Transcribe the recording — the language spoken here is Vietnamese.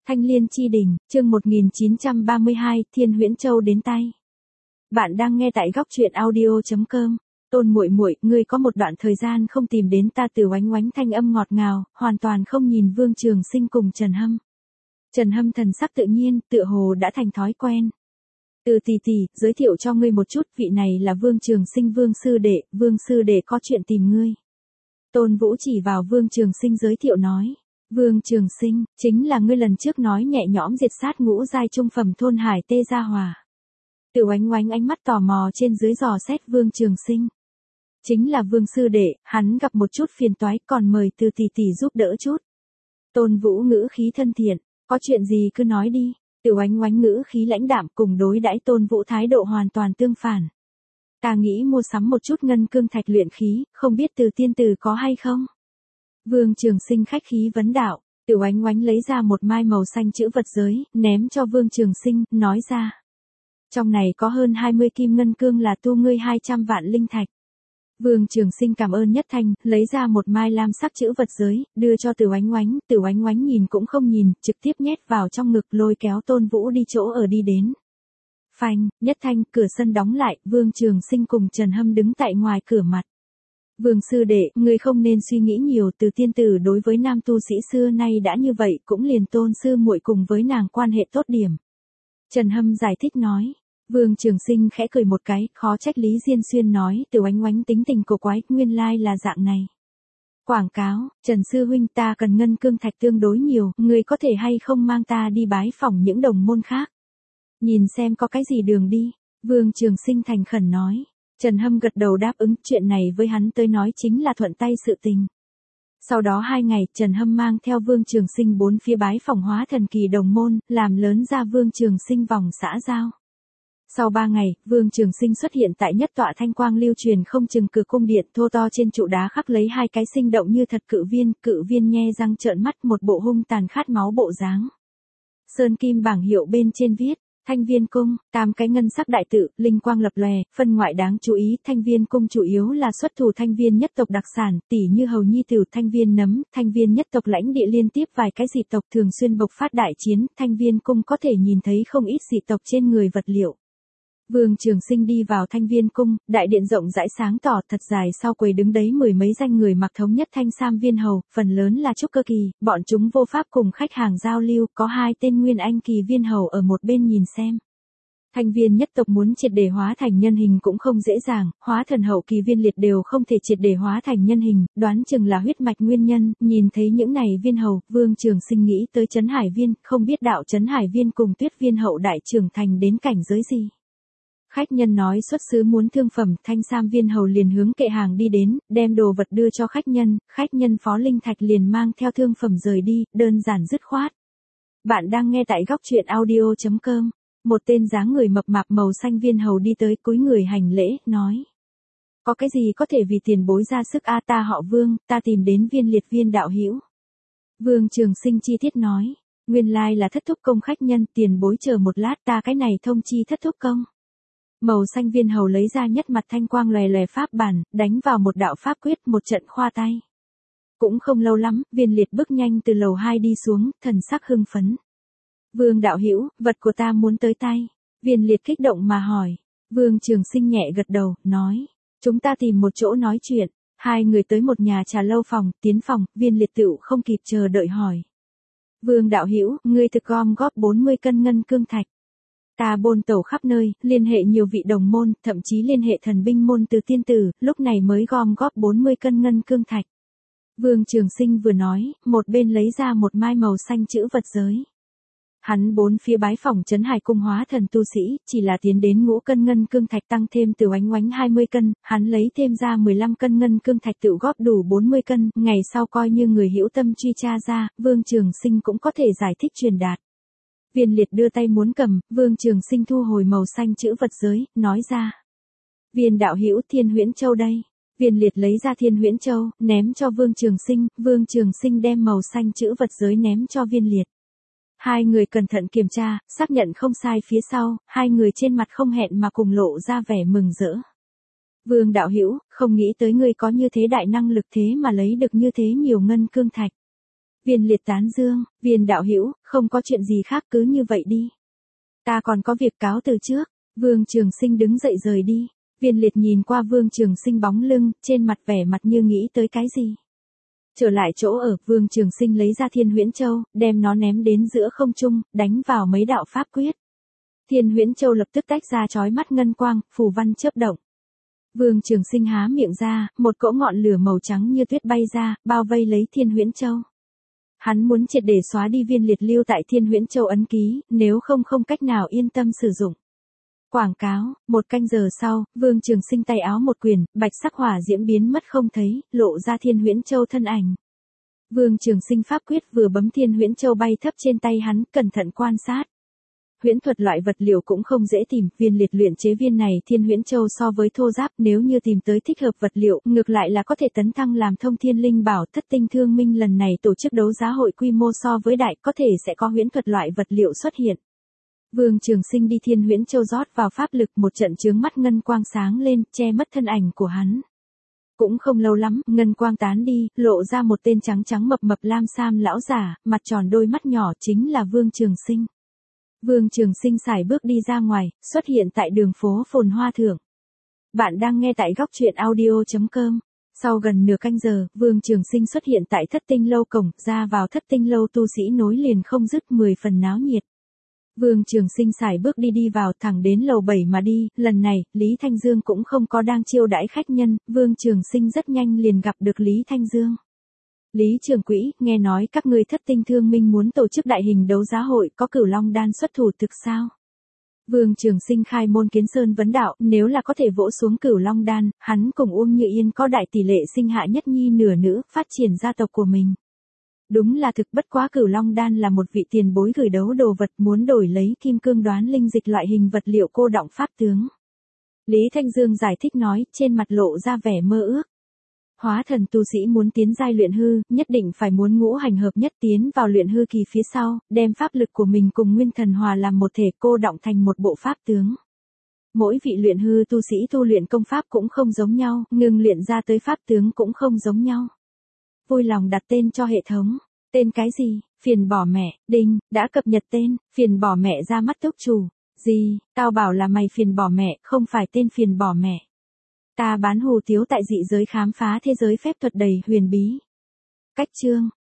Thanh Liên Chi Đình, chương 1932, Thiên Huyễn Châu đến tay. Bạn đang nghe tại góc truyện audio.com. Tôn muội muội, ngươi có một đoạn thời gian không tìm đến ta. Từ Oánh Oánh thanh âm ngọt ngào, hoàn toàn không nhìn Vương Trường Sinh cùng Trần Hâm. Trần Hâm thần sắc tự nhiên, tựa hồ đã thành thói quen. Từ tỷ tỷ, giới thiệu cho ngươi một chút, vị này là Vương Trường Sinh Vương sư đệ có chuyện tìm ngươi. Tôn Vũ chỉ vào Vương Trường Sinh giới thiệu nói. Vương Trường Sinh, chính là ngươi lần trước nói nhẹ nhõm diệt sát ngũ giai trung phẩm thôn Hải Tê Gia Hòa. Từ Oánh Oánh ánh mắt tò mò trên dưới dò xét Vương Trường Sinh. Chính là Vương sư đệ, hắn gặp một chút phiền toái, còn mời Từ tỷ tỷ giúp đỡ chút. Tôn Vũ ngữ khí thân thiện, có chuyện gì cứ nói đi. Từ Oánh Oánh ngữ khí lãnh đạm, cùng đối đãi Tôn Vũ thái độ hoàn toàn tương phản. Ta nghĩ mua sắm một chút ngân cương thạch luyện khí, không biết Từ tiên tử có hay không? Vương Trường Sinh khách khí vấn đạo. Từ Oánh Oánh lấy ra một mai màu xanh chữ vật giới, ném cho Vương Trường Sinh, nói ra. Trong này có hơn 20 kim ngân cương, là tu ngươi 200 vạn linh thạch. Vương Trường Sinh cảm ơn nhất thanh, lấy ra một mai lam sắc chữ vật giới, đưa cho Từ Oánh Oánh. Từ Oánh Oánh nhìn cũng không nhìn, trực tiếp nhét vào trong ngực, lôi kéo Tôn Vũ đi chỗ ở đi đến. Phanh, nhất thanh, cửa sân đóng lại, Vương Trường Sinh cùng Trần Hâm đứng tại ngoài cửa mặt. Vương sư đệ, ngươi không nên suy nghĩ nhiều. Từ tiên tử đối với nam tu sĩ xưa nay đã như vậy, cũng liền Tôn sư muội cùng với nàng quan hệ tốt điểm. Trần Hâm giải thích nói. Vương Trường Sinh khẽ cười một cái, khó trách Lý Diên Xuyên nói, Từ Oánh Oánh tính tình cổ quái, nguyên lai là dạng này. Quảng cáo, Trần sư huynh, ta cần ngân cương thạch tương đối nhiều, ngươi có thể hay không mang ta đi bái phỏng những đồng môn khác. Nhìn xem có cái gì đường đi. Vương Trường Sinh thành khẩn nói. Trần Hâm gật đầu đáp ứng, chuyện này với hắn tới nói chính là thuận tay sự tình. Sau đó 2 ngày, Trần Hâm mang theo Vương Trường Sinh bốn phía bái phỏng hóa thần kỳ đồng môn, làm lớn ra Vương Trường Sinh vòng xã giao. Sau 3 ngày, Vương Trường Sinh xuất hiện tại nhất tọa thanh quang lưu truyền không chừng cửa cung điện, thô to trên trụ đá khắc lấy 2 cái sinh động như thật cự viên nhe răng trợn mắt, một bộ hung tàn khát máu bộ dáng. Sơn kim bảng hiệu bên trên viết. Thanh Viên Cung, 8 cái ngân sắc đại tự, linh quang lập lòe, phân ngoại đáng chú ý. Thanh Viên Cung chủ yếu là xuất thủ Thanh Viên nhất tộc đặc sản, tỉ như hầu nhi tử Thanh Viên nấm. Thanh Viên nhất tộc lãnh địa liên tiếp vài cái dị tộc thường xuyên bộc phát đại chiến. Thanh Viên Cung có thể nhìn thấy không ít dị tộc trên người vật liệu. Vương Trường Sinh đi vào Thanh Viên Cung, đại điện rộng rãi sáng tỏ, thật dài, sau quầy đứng đấy 10 mấy danh người mặc thống nhất thanh sam viên hầu, phần lớn là trúc cơ kỳ, bọn chúng vô pháp cùng khách hàng giao lưu, có 2 tên nguyên anh kỳ viên hầu ở một bên nhìn xem. Thanh Viên nhất tộc muốn triệt để hóa thành nhân hình cũng không dễ dàng, hóa thần hậu kỳ viên liệt đều không thể triệt để hóa thành nhân hình, đoán chừng là huyết mạch nguyên nhân. Nhìn thấy những này viên hầu, Vương Trường Sinh nghĩ tới Trấn Hải Viên, không biết đạo Trấn Hải Viên cùng Tuyết Viên hậu đại trưởng thành đến cảnh giới gì. Khách nhân nói xuất xứ muốn thương phẩm, thanh sam viên hầu liền hướng kệ hàng đi đến, đem đồ vật đưa cho khách nhân phó linh thạch liền mang theo thương phẩm rời đi, đơn giản dứt khoát. Bạn đang nghe tại góc truyện audio.com. Một tên dáng người mập mạp màu xanh viên hầu đi tới, cúi người hành lễ, nói. Có cái gì có thể vì tiền bối ra sức a? Ta họ Vương, ta tìm đến Viên Liệt Viên đạo hữu. Vương Trường Sinh chi tiết nói. Nguyên lai là Thất Thúc Công khách nhân, tiền bối chờ một lát, ta cái này thông chi Thất Thúc Công. Màu xanh viên hầu lấy ra nhất mặt thanh quang lòe lòe pháp bản, đánh vào một đạo pháp quyết, một trận khoa tay. Cũng không lâu lắm, Viên Liệt bước nhanh từ lầu 2 đi xuống, thần sắc hưng phấn. Vương đạo hữu, vật của ta muốn tới tay. Viên Liệt kích động mà hỏi. Vương Trường Sinh nhẹ gật đầu, nói. Chúng ta tìm một chỗ nói chuyện. 2 người tới một nhà trà lâu phòng, tiến phòng, Viên Liệt tựu không kịp chờ đợi hỏi. Vương đạo hữu, ngươi thực gom góp 40 cân ngân cương thạch. Ta bôn tẩu khắp nơi, liên hệ nhiều vị đồng môn, thậm chí liên hệ thần binh môn Từ tiên tử, lúc này mới gom góp 40 cân ngân cương thạch. Vương Trường Sinh vừa nói, một bên lấy ra một mai màu xanh chữ vật giới. Hắn bốn phía bái phỏng Trấn Hải Cung hóa thần tu sĩ, chỉ là tiến đến ngũ cân ngân cương thạch tăng thêm Từ Oánh Oánh 20 cân, hắn lấy thêm ra 15 cân ngân cương thạch tự góp đủ 40 cân, ngày sau coi như người hữu tâm truy tra ra, Vương Trường Sinh cũng có thể giải thích truyền đạt. Viên Liệt đưa tay muốn cầm, Vương Trường Sinh thu hồi màu xanh chữ vật giới, nói ra. Viên đạo hữu, Thiên Huyễn Châu đây. Viên Liệt lấy ra Thiên Huyễn Châu, ném cho Vương Trường Sinh đem màu xanh chữ vật giới ném cho Viên Liệt. 2 người cẩn thận kiểm tra, xác nhận không sai phía sau, 2 người trên mặt không hẹn mà cùng lộ ra vẻ mừng rỡ. Vương đạo hữu, không nghĩ tới ngươi có như thế đại năng lực thế mà lấy được như thế nhiều ngân cương thạch. Viên Liệt tán dương, Viên đạo hữu, không có chuyện gì khác cứ như vậy đi. Ta còn có việc cáo từ trước. Vương Trường Sinh đứng dậy rời đi. Viên Liệt nhìn qua Vương Trường Sinh bóng lưng, trên mặt vẻ mặt như nghĩ tới cái gì. Trở lại chỗ ở, Vương Trường Sinh lấy ra Thiên Huyễn Châu, đem nó ném đến giữa không trung, đánh vào mấy đạo pháp quyết. Thiên Huyễn Châu lập tức tách ra chói mắt ngân quang, phù văn chớp động. Vương Trường Sinh há miệng ra, một cỗ ngọn lửa màu trắng như tuyết bay ra, bao vây lấy Thiên Huyễn Châu. Hắn muốn triệt để xóa đi Viên Liệt lưu tại Thiên Huyễn Châu ấn ký, nếu không cách nào yên tâm sử dụng. Quảng cáo, 1 canh giờ sau, Vương Trường Sinh tay áo một quyền, bạch sắc hỏa diễm biến mất không thấy, lộ ra Thiên Huyễn Châu thân ảnh. Vương Trường Sinh pháp quyết vừa bấm Thiên Huyễn Châu bay thấp trên tay hắn, cẩn thận quan sát. Huyễn thuật loại vật liệu cũng không dễ tìm, Viên Liệt luyện chế viên này Thiên Huyễn Châu so với thô giáp, nếu như tìm tới thích hợp vật liệu, ngược lại là có thể tấn thăng làm thông thiên linh bảo. Thất tinh thương minh lần này tổ chức đấu giá hội quy mô so với đại, có thể sẽ có huyễn thuật loại vật liệu xuất hiện. Vương Trường Sinh đi Thiên Huyễn Châu rót vào pháp lực, một trận chướng mắt ngân quang sáng lên, che mất thân ảnh của hắn. Cũng không lâu lắm, ngân quang tán đi, lộ ra một tên trắng trắng mập mập lam sam lão giả, mặt tròn đôi mắt nhỏ, chính là Vương Trường Sinh. Vương Trường Sinh sải bước đi ra ngoài, xuất hiện tại đường phố phồn hoa thượng. Bạn đang nghe tại góc truyện audio.com. Sau gần nửa canh giờ, Vương Trường Sinh xuất hiện tại Thất Tinh lâu cổng, ra vào Thất Tinh lâu tu sĩ nối liền không dứt, 10 phần náo nhiệt. Vương Trường Sinh sải bước đi vào thẳng đến lầu 7 mà đi, lần này, Lý Thanh Dương cũng không có đang chiêu đãi khách nhân, Vương Trường Sinh rất nhanh liền gặp được Lý Thanh Dương. Lý trưởng quỹ, nghe nói các ngươi Thất Tinh thương minh muốn tổ chức đại hình đấu giá hội, có Cửu Long đan xuất thủ thực sao? Vương Trường Sinh khai môn kiến sơn vấn đạo, nếu là có thể vỗ xuống Cửu Long đan, hắn cùng Uông Như Yên có đại tỷ lệ sinh hạ nhất nhi nửa nữ, phát triển gia tộc của mình. Đúng là thực, bất quá Cửu Long đan là một vị tiền bối gửi đấu đồ vật, muốn đổi lấy kim cương đoán linh dịch loại hình vật liệu cô đọng pháp tướng. Lý Thanh Dương giải thích nói, trên mặt lộ ra vẻ mơ ước. Hóa thần tu sĩ muốn tiến giai luyện hư, nhất định phải muốn ngũ hành hợp nhất, tiến vào luyện hư kỳ phía sau, đem pháp lực của mình cùng nguyên thần hòa làm một thể, cô đọng thành một bộ pháp tướng. Mỗi vị luyện hư tu sĩ tu luyện công pháp cũng không giống nhau, ngừng luyện ra tới pháp tướng cũng không giống nhau. Vui lòng đặt tên cho hệ thống. Tên cái gì? Phiền bỏ mẹ. Đinh, đã cập nhật tên. Phiền bỏ mẹ ra mắt túc chủ. Gì? Tao bảo là mày phiền bỏ mẹ, không phải tên phiền bỏ mẹ. Ta bán hủ tiếu tại dị giới khám phá thế giới phép thuật đầy huyền bí. Cách chương.